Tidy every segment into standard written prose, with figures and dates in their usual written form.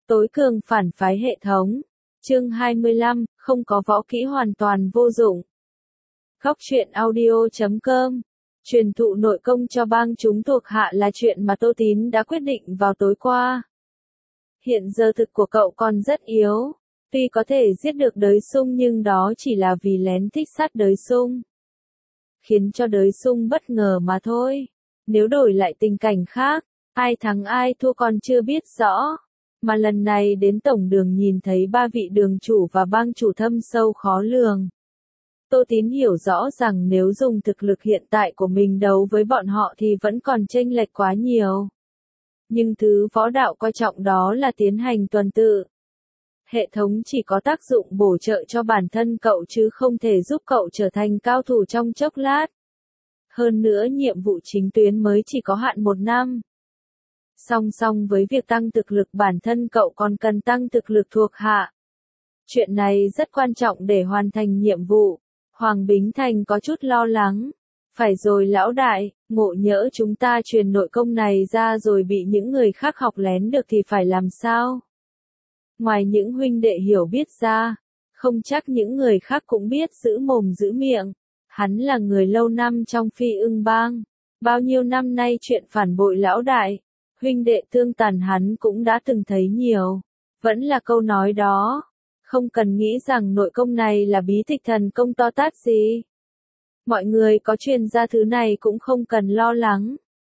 Tối cường phản phái hệ thống. Chương 25, không có võ kỹ hoàn toàn vô dụng. Góc truyện audio.com. Truyền thụ nội công cho bang chúng thuộc hạ là chuyện mà Tô Tín đã quyết định vào tối qua. Hiện giờ thực của cậu còn rất yếu. Tuy có thể giết được đới sung nhưng đó chỉ là vì lén thích sát đới sung. Khiến cho đới sung bất ngờ mà thôi. Nếu đổi lại tình cảnh khác, ai thắng ai thua còn chưa biết rõ. Mà lần này đến tổng đường nhìn thấy ba vị đường chủ và bang chủ thâm sâu khó lường. Tô Tín hiểu rõ rằng nếu dùng thực lực hiện tại của mình đấu với bọn họ thì vẫn còn chênh lệch quá nhiều. Nhưng thứ võ đạo coi trọng đó là tiến hành tuần tự. Hệ thống chỉ có tác dụng bổ trợ cho bản thân cậu chứ không thể giúp cậu trở thành cao thủ trong chốc lát. Hơn nữa nhiệm vụ chính tuyến mới chỉ có hạn 1 năm. Song song với việc tăng thực lực bản thân cậu còn cần tăng thực lực thuộc hạ. Chuyện này rất quan trọng để hoàn thành nhiệm vụ. Hoàng Bính Thành có chút lo lắng. Phải rồi lão đại, ngộ nhỡ chúng ta truyền nội công này ra rồi bị những người khác học lén được thì phải làm sao? Ngoài những huynh đệ hiểu biết ra, không chắc những người khác cũng biết giữ mồm giữ miệng. Hắn là người lâu năm trong Phi Ưng Bang. Bao nhiêu năm nay chuyện phản bội lão đại, huynh đệ tương tàn hắn cũng đã từng thấy nhiều. Vẫn là câu nói đó. Không cần nghĩ rằng nội công này là bí tịch thần công to tát gì. Mọi người có truyền ra thứ này cũng không cần lo lắng.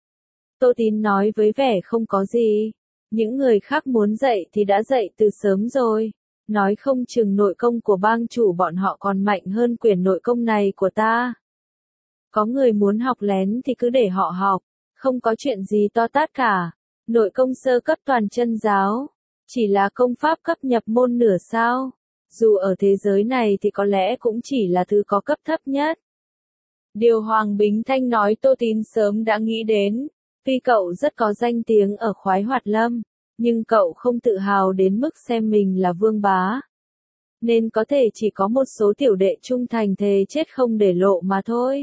Tô Tín nói với vẻ không có gì. Những người khác muốn dạy thì đã dạy từ sớm rồi. Nói không chừng nội công của bang chủ bọn họ còn mạnh hơn quyển nội công này của ta. Có người muốn học lén thì cứ để họ học. Không có chuyện gì to tát cả. Nội công sơ cấp toàn chân giáo. Chỉ là công pháp cấp nhập môn nửa sao. Dù ở thế giới này thì có lẽ cũng chỉ là thứ có cấp thấp nhất. Điều Hoàng Bính Thanh nói Tô Tín sớm đã nghĩ đến. Tuy cậu rất có danh tiếng ở Khoái Hoạt Lâm, nhưng cậu không tự hào đến mức xem mình là vương bá. Nên có thể chỉ có một số tiểu đệ trung thành thề chết không để lộ mà thôi.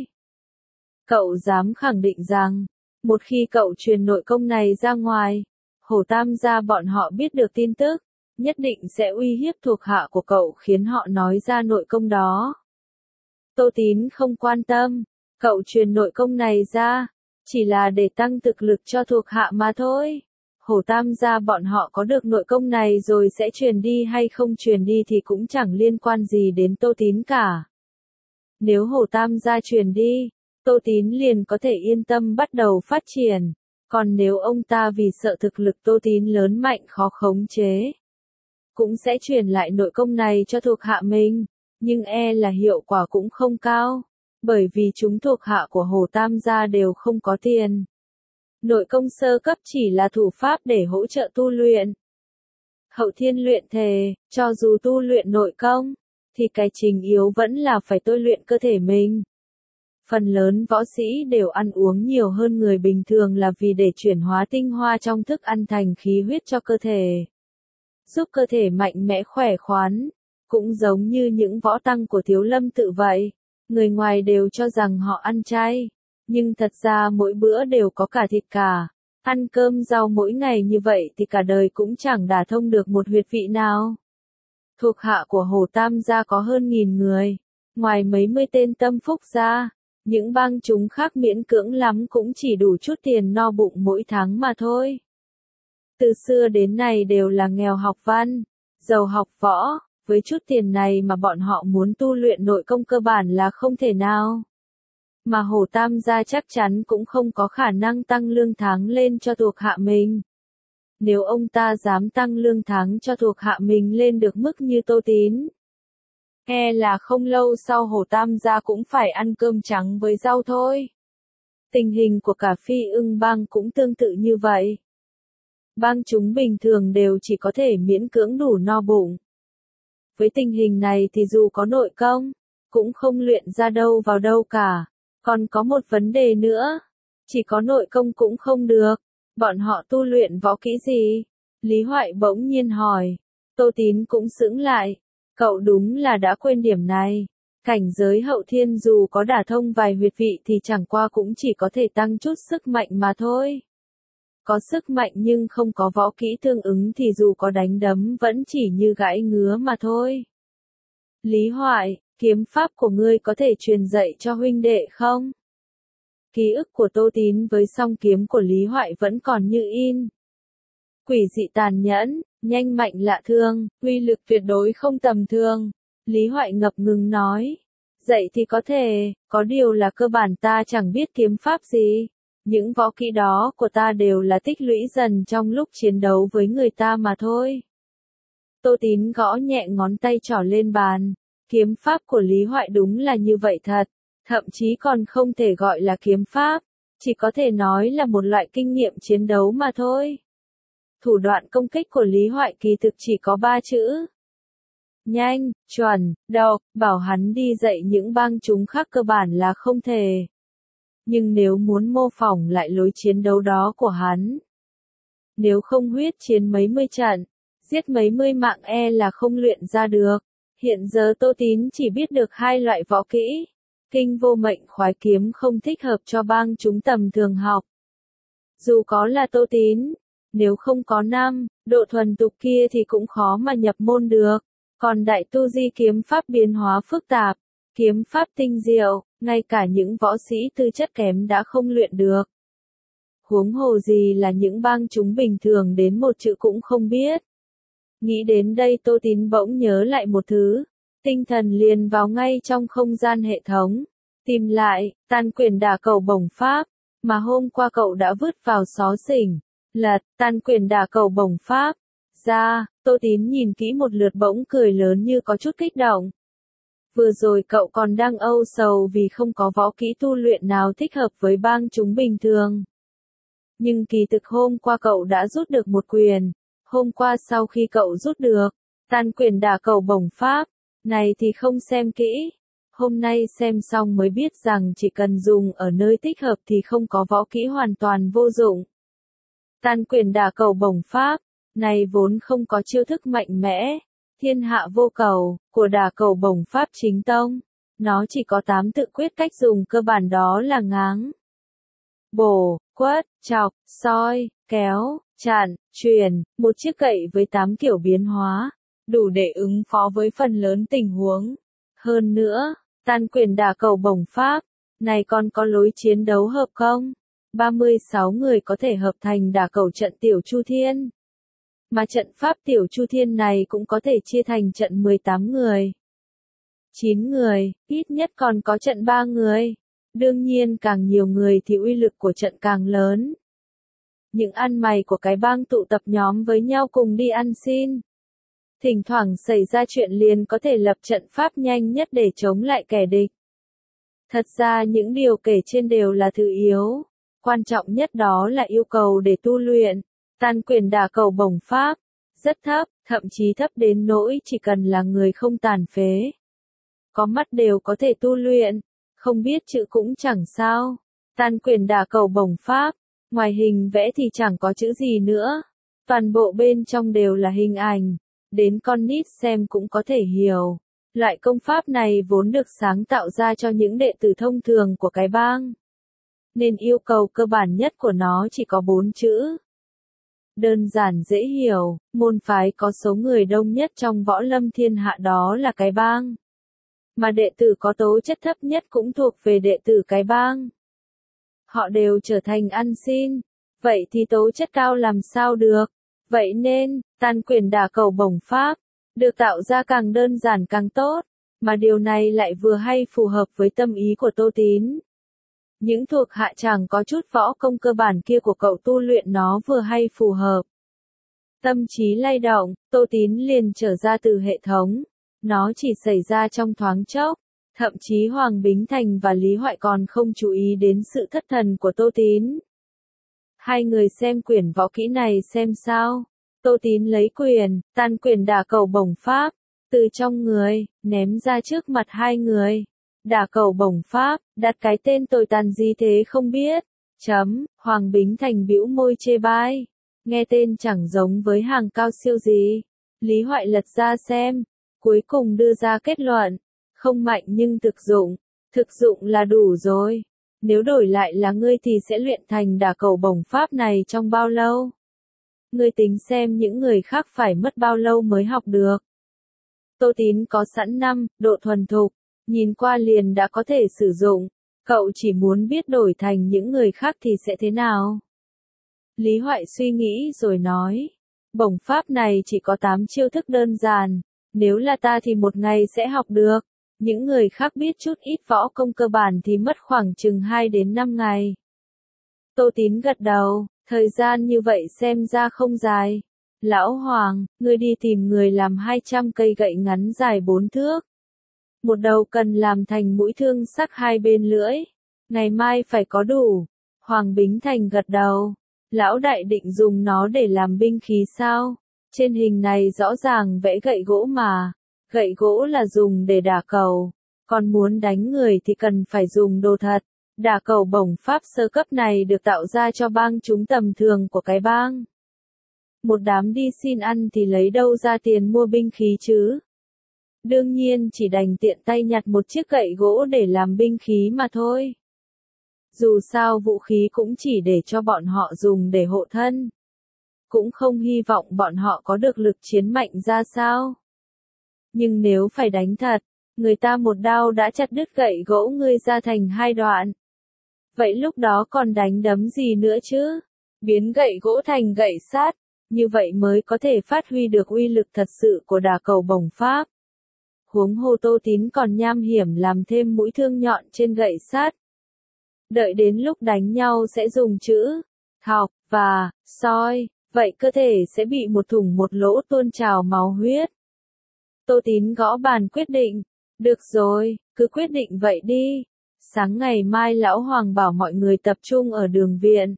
Cậu dám khẳng định rằng, một khi cậu truyền nội công này ra ngoài, Hổ Tam gia bọn họ biết được tin tức, nhất định sẽ uy hiếp thuộc hạ của cậu khiến họ nói ra nội công đó. Tô Tín không quan tâm, cậu truyền nội công này ra, chỉ là để tăng thực lực cho thuộc hạ mà thôi. Hổ Tam gia bọn họ có được nội công này rồi sẽ truyền đi hay không truyền đi thì cũng chẳng liên quan gì đến Tô Tín cả. Nếu Hổ Tam gia truyền đi, Tô Tín liền có thể yên tâm bắt đầu phát triển. Còn nếu ông ta vì sợ thực lực Tô Tín lớn mạnh khó khống chế, cũng sẽ truyền lại nội công này cho thuộc hạ mình, nhưng e là hiệu quả cũng không cao, bởi vì chúng thuộc hạ của Hồ Tam gia đều không có tiền. Nội công sơ cấp chỉ là thủ pháp để hỗ trợ tu luyện. Hậu thiên luyện thể, cho dù tu luyện nội công, thì cái chính yếu vẫn là phải tôi luyện cơ thể mình. Phần lớn võ sĩ đều ăn uống nhiều hơn người bình thường là vì để chuyển hóa tinh hoa trong thức ăn thành khí huyết cho cơ thể. Giúp cơ thể mạnh mẽ khỏe khoắn. Cũng giống như những võ tăng của Thiếu Lâm Tự vậy. Người ngoài đều cho rằng họ ăn chay. Nhưng thật ra mỗi bữa đều có cả thịt cả. Ăn cơm rau mỗi ngày như vậy thì cả đời cũng chẳng đả thông được một huyệt vị nào. Thuộc hạ của Hồ Tam gia có hơn 1000 người. Ngoài mấy mươi tên tâm phúc ra, những bang chúng khác miễn cưỡng lắm cũng chỉ đủ chút tiền no bụng mỗi tháng mà thôi. Từ xưa đến nay đều là nghèo học văn, giàu học võ, với chút tiền này mà bọn họ muốn tu luyện nội công cơ bản là không thể nào. Mà Hồ Tam gia chắc chắn cũng không có khả năng tăng lương tháng lên cho thuộc hạ mình. Nếu ông ta dám tăng lương tháng cho thuộc hạ mình lên được mức như Tô Tín, e là không lâu sau Hồ Tam gia cũng phải ăn cơm trắng với rau thôi. Tình hình của cả Phi Ưng Bang cũng tương tự như vậy. Bang chúng bình thường đều chỉ có thể miễn cưỡng đủ no bụng. Với tình hình này thì dù có nội công, cũng không luyện ra đâu vào đâu cả. Còn có một vấn đề nữa, chỉ có nội công cũng không được. Bọn họ tu luyện võ kỹ gì? Lý Hoại bỗng nhiên hỏi. Tô Tín cũng sững lại. Cậu đúng là đã quên điểm này. Cảnh giới hậu thiên dù có đả thông vài huyệt vị thì chẳng qua cũng chỉ có thể tăng chút sức mạnh mà thôi. Có sức mạnh nhưng không có võ kỹ tương ứng thì dù có đánh đấm vẫn chỉ như gãi ngứa mà thôi. Lý Hoại, kiếm pháp của ngươi có thể truyền dạy cho huynh đệ không? Ký ức của Tô Tín với song kiếm của Lý Hoại vẫn còn như in. Quỷ dị tàn nhẫn, nhanh mạnh lạ thường, uy lực tuyệt đối không tầm thường. Lý Hoại ngập ngừng nói. Dạy thì có thể, có điều là cơ bản ta chẳng biết kiếm pháp gì. Những võ kỹ đó của ta đều là tích lũy dần trong lúc chiến đấu với người ta mà thôi. Tô Tín gõ nhẹ ngón tay trỏ lên bàn. Kiếm pháp của Lý Hoại đúng là như vậy thật. Thậm chí còn không thể gọi là kiếm pháp. Chỉ có thể nói là một loại kinh nghiệm chiến đấu mà thôi. Thủ đoạn công kích của Lý Hoại kỳ thực chỉ có 3 chữ. Nhanh, chuẩn, độc, bảo hắn đi dạy những bang chúng khác cơ bản là không thể. Nhưng nếu muốn mô phỏng lại lối chiến đấu đó của hắn, nếu không huyết chiến mấy mươi trận, giết mấy mươi mạng là không luyện ra được. Hiện giờ Tô Tín chỉ biết được 2 loại võ kỹ. Kinh vô mệnh khoái kiếm không thích hợp cho bang chúng tầm thường học. Dù có là Tô Tín, nếu không có độ thuần tục kia thì cũng khó mà nhập môn được. Còn đại tu di kiếm pháp biến hóa phức tạp, kiếm pháp tinh diệu, ngay cả những võ sĩ tư chất kém đã không luyện được. Huống hồ gì là những bang chúng bình thường đến một chữ cũng không biết. Nghĩ đến đây Tô Tín bỗng nhớ lại một thứ, tinh thần liền vào ngay trong không gian hệ thống, tìm lại, Tan Quyền Đả Cầu Bổng Pháp, mà hôm qua cậu đã vứt vào xó xỉnh, lật, Tan Quyền Đả Cầu Bổng Pháp, ra, Tô Tín nhìn kỹ một lượt bỗng cười lớn như có chút kích động. Vừa rồi cậu còn đang âu sầu vì không có võ kỹ tu luyện nào thích hợp với bang chúng bình thường. Nhưng kỳ thực hôm qua cậu đã rút được một quyền. Hôm qua sau khi cậu rút được Tan Quyền Đả Cầu Bổng Pháp này thì không xem kỹ. Hôm nay xem xong mới biết rằng chỉ cần dùng ở nơi thích hợp thì không có võ kỹ hoàn toàn vô dụng. Tan Quyền Đả Cầu Bổng Pháp này vốn không có chiêu thức mạnh mẽ, thiên hạ vô cầu, của Đả Cầu Bổng Pháp chính tông. Nó chỉ có 8 tự quyết cách dùng cơ bản, đó là ngáng, bổ, quất, chọc, soi, kéo, chặn, truyền, một chiếc gậy với 8 kiểu biến hóa, đủ để ứng phó với phần lớn tình huống. Hơn nữa, Tan Quyền Đả Cầu Bổng Pháp này còn có lối chiến đấu hợp công. 36 người có thể hợp thành đả cầu trận Tiểu Chu Thiên. Mà trận pháp Tiểu Chu Thiên này cũng có thể chia thành trận 18 người, 9 người, ít nhất còn có trận 3 người. Đương nhiên càng nhiều người thì uy lực của trận càng lớn. Những ăn mày của cái bang tụ tập nhóm với nhau cùng đi ăn xin. Thỉnh thoảng xảy ra chuyện liền có thể lập trận pháp nhanh nhất để chống lại kẻ địch. Thật ra những điều kể trên đều là thứ yếu. Quan trọng nhất đó là yêu cầu để tu luyện. Tan Quyền Đả Cầu Bổng Pháp rất thấp, thậm chí thấp đến nỗi chỉ cần là người không tàn phế, có mắt đều có thể tu luyện. Không biết chữ cũng chẳng sao. Tan Quyền Đả Cầu Bổng Pháp, ngoài hình vẽ thì chẳng có chữ gì nữa. Toàn bộ bên trong đều là hình ảnh. Đến con nít xem cũng có thể hiểu. Loại công pháp này vốn được sáng tạo ra cho những đệ tử thông thường của cái bang. Nên yêu cầu cơ bản nhất của nó chỉ có 4 chữ. Đơn giản dễ hiểu, môn phái có số người đông nhất trong võ lâm thiên hạ đó là cái bang. Mà đệ tử có tố chất thấp nhất cũng thuộc về đệ tử cái bang. Họ đều trở thành ăn xin. Vậy thì tố chất cao làm sao được? Vậy nên, Tan Quyền Đả Cầu Bổng Pháp được tạo ra càng đơn giản càng tốt. Mà điều này lại vừa hay phù hợp với tâm ý của Tô Tín. Những thuộc hạ chẳng có chút võ công cơ bản kia của cậu tu luyện nó vừa hay phù hợp. Tâm trí lay động, Tô Tín liền trở ra từ hệ thống. Nó chỉ xảy ra trong thoáng chốc. Thậm chí Hoàng Bính Thành và Lý Hoại còn không chú ý đến sự thất thần của Tô Tín. Hai người xem quyển võ kỹ này xem sao. Tô Tín lấy quyền, Tan Quyền Đả Cầu Bổng Pháp, từ trong người, ném ra trước mặt hai người. Đả Cầu Bổng Pháp, đặt cái tên tồi tàn gì thế không biết. Hoàng Bính Thành bĩu môi chê bai. Nghe tên chẳng giống với hàng cao siêu gì. Lý Hoại lật ra xem. Cuối cùng đưa ra kết luận. Không mạnh nhưng thực dụng là đủ rồi. nếu đổi lại là ngươi thì sẽ luyện thành đả cầu bổng pháp này trong bao lâu? Ngươi tính xem những người khác phải mất bao lâu mới học được. Tô Tín có sẵn độ thuần thục, nhìn qua liền đã có thể sử dụng, cậu chỉ muốn biết đổi thành những người khác thì sẽ thế nào? Lý Hoại suy nghĩ rồi nói, bổng pháp này chỉ có 8 chiêu thức đơn giản, nếu là ta thì một ngày sẽ học được, những người khác biết chút ít võ công cơ bản thì mất khoảng chừng 2 đến 5 ngày. Tô Tín gật đầu, thời gian như vậy xem ra không dài. Lão Hoàng, ngươi đi tìm người làm 200 cây gậy ngắn dài 4 thước. Một đầu cần làm thành mũi thương sắc 2 bên lưỡi. Ngày mai phải có đủ. Hoàng Bính Thành gật đầu. Lão đại định dùng nó để làm binh khí sao? Trên hình này rõ ràng vẽ gậy gỗ mà. Gậy gỗ là dùng để đả cầu. Còn muốn đánh người thì cần phải dùng đồ thật. Đả cầu bổng pháp sơ cấp này được tạo ra cho bang chúng tầm thường của cái bang. Một đám đi xin ăn thì lấy đâu ra tiền mua binh khí chứ? Đương nhiên chỉ đành tiện tay nhặt một chiếc gậy gỗ để làm binh khí mà thôi. Dù sao vũ khí cũng chỉ để cho bọn họ dùng để hộ thân. Cũng không hy vọng bọn họ có được lực chiến mạnh ra sao. Nhưng nếu phải đánh thật, người ta một đao đã chặt đứt gậy gỗ ngươi ra thành 2 đoạn. Vậy lúc đó còn đánh đấm gì nữa chứ? Biến gậy gỗ thành gậy sắt, như vậy mới có thể phát huy được uy lực thật sự của đả cầu bổng pháp. Huống hồ Tô Tín còn nham hiểm làm thêm mũi thương nhọn trên gậy sắt. Đợi đến lúc đánh nhau sẽ dùng chữ thọc và soi, vậy cơ thể sẽ bị một thủng một lỗ tuôn trào máu huyết. Tô Tín gõ bàn quyết định, được rồi, cứ quyết định vậy đi. Sáng ngày mai Lão Hoàng bảo mọi người tập trung ở đường viện.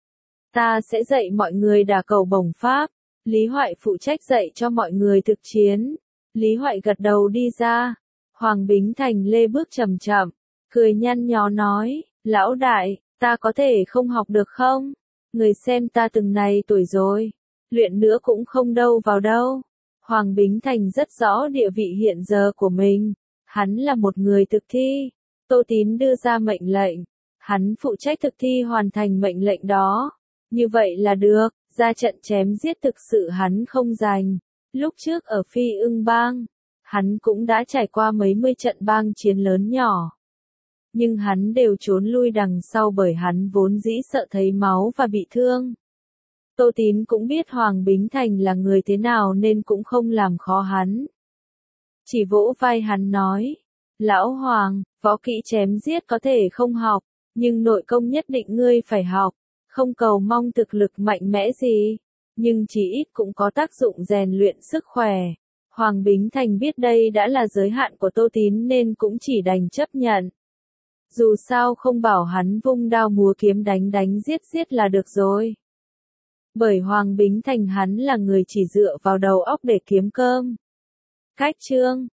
Ta sẽ dạy mọi người đả cầu bổng pháp. Lý Hoại phụ trách dạy cho mọi người thực chiến. Lý Hoại gật đầu đi ra. Hoàng Bính Thành lê bước chậm chậm, cười nhăn nhó nói, Lão đại, ta có thể không học được không? Người xem ta từng này tuổi rồi. Luyện nữa cũng không đâu vào đâu. Hoàng Bính Thành rất rõ địa vị hiện giờ của mình. Hắn là một người thực thi. Tô Tín đưa ra mệnh lệnh. Hắn phụ trách thực thi hoàn thành mệnh lệnh đó. Như vậy là được, ra trận chém giết thực sự hắn không giành. Lúc trước ở Phi Ưng Bang, hắn cũng đã trải qua mấy mươi trận bang chiến lớn nhỏ. Nhưng hắn đều trốn lui đằng sau bởi hắn vốn dĩ sợ thấy máu và bị thương. Tô Tín cũng biết Hoàng Bính Thành là người thế nào nên cũng không làm khó hắn. Chỉ vỗ vai hắn nói, Lão Hoàng, võ kỹ chém giết có thể không học, nhưng nội công nhất định ngươi phải học, không cầu mong thực lực mạnh mẽ gì, nhưng chỉ ít cũng có tác dụng rèn luyện sức khỏe. Hoàng Bính Thành biết đây đã là giới hạn của Tô Tín nên cũng chỉ đành chấp nhận. Dù sao không bảo hắn vung đao múa kiếm đánh giết là được rồi. Bởi Hoàng Bính Thành hắn là người chỉ dựa vào đầu óc để kiếm cơm. Cách chương